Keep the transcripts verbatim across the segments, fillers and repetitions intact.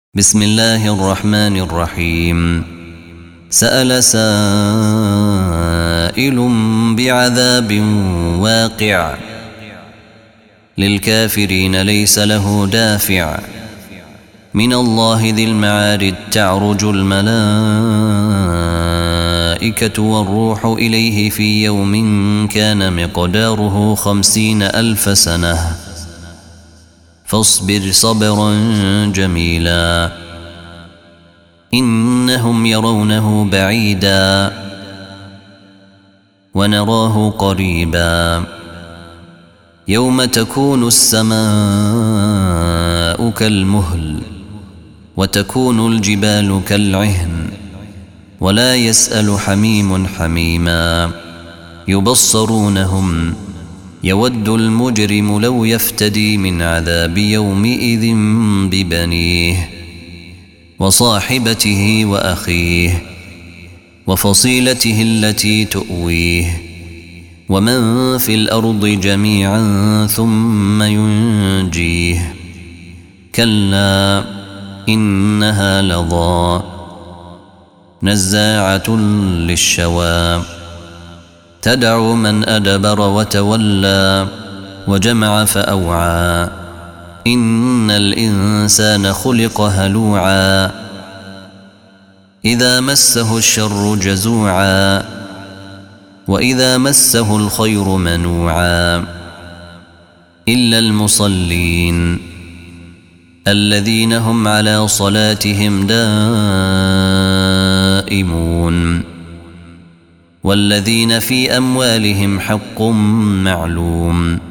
بسم الله الرحمن الرحيم. سأل سائل بعذاب واقع للكافرين ليس له دافع من الله ذي المعارج تعرج الملائكة والروح إليه في يوم كان مقداره خمسين ألف سنة فاصبر صبرا جميلا إنهم يرونه بعيدا ونراه قريبا يوم تكون السماء كالمهل وتكون الجبال كالعهن ولا يسأل حميم حميما يبصرونهم يود المجرم لو يفتدي من عذاب يومئذ ببنيه وصاحبته وأخيه وفصيلته التي تؤويه ومن في الأرض جميعا ثم ينجيه كلا إنها لظى نزاعة للشوى تدعو من أدبر وتولى وجمع فأوعى إن الإنسان خلق هلوعا إذا مسه الشر جزوعا وإذا مسه الخير منوعا إلا المصلين الذين هم على صلاتهم دائمون والذين في أموالهم حق معلوم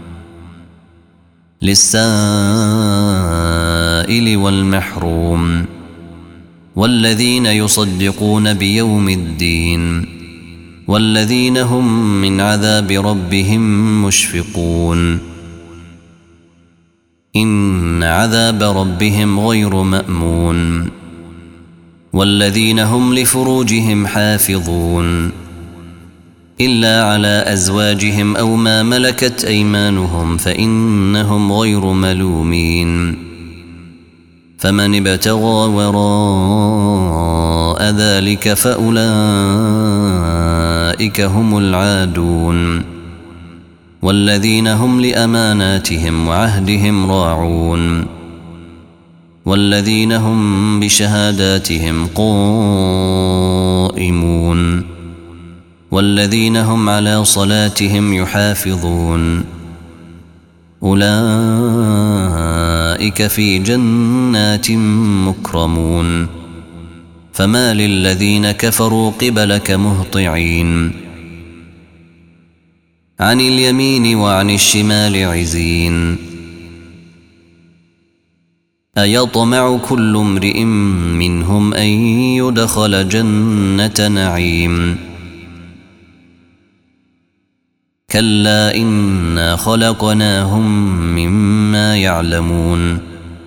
للسائل والمحروم والذين يصدقون بيوم الدين والذين هم من عذاب ربهم مشفقون إن عذاب ربهم غير مأمون والذين هم لفروجهم حافظون إلا على أزواجهم أو ما ملكت أيمانهم فإنهم غير ملومين فمن ابتغى وراء ذلك فأولئك هم العادون والذين هم لأماناتهم وعهدهم راعون والذين هم بشهاداتهم قائمون والذين هم على صلاتهم يحافظون أولئك في جنات مكرمون فما للذين كفروا قبلك مهطعين عن اليمين وعن الشمال عزين أيطمع كل امرئ منهم أن يدخل جنة نعيم كلا إنا خلقناهم مما يعلمون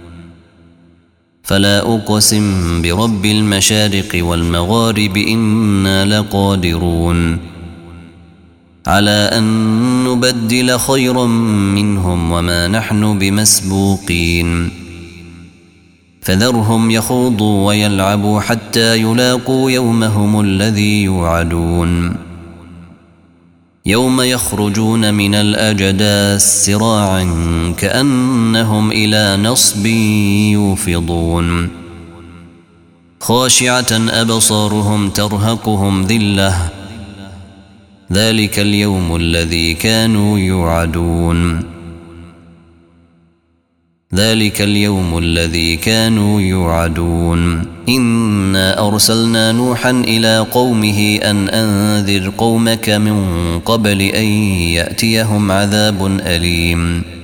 فلا أقسم برب المشارق والمغارب إنا لقادرون على أن نبدل خيرا منهم وما نحن بمسبوقين فذرهم يخوضوا ويلعبوا حتى يلاقوا يومهم الذي يوعدون يوم يخرجون من الأجداث سراعا كأنهم إلى نصب يوفضون خاشعة أبصارهم ترهقهم ذلة ذلك اليوم الذي كانوا يوعدون ذلك اليوم الذي كانوا يوعدون إنا أرسلنا نوحا إلى قومه أن أنذر قومك من قبل أن يأتيهم عذاب أليم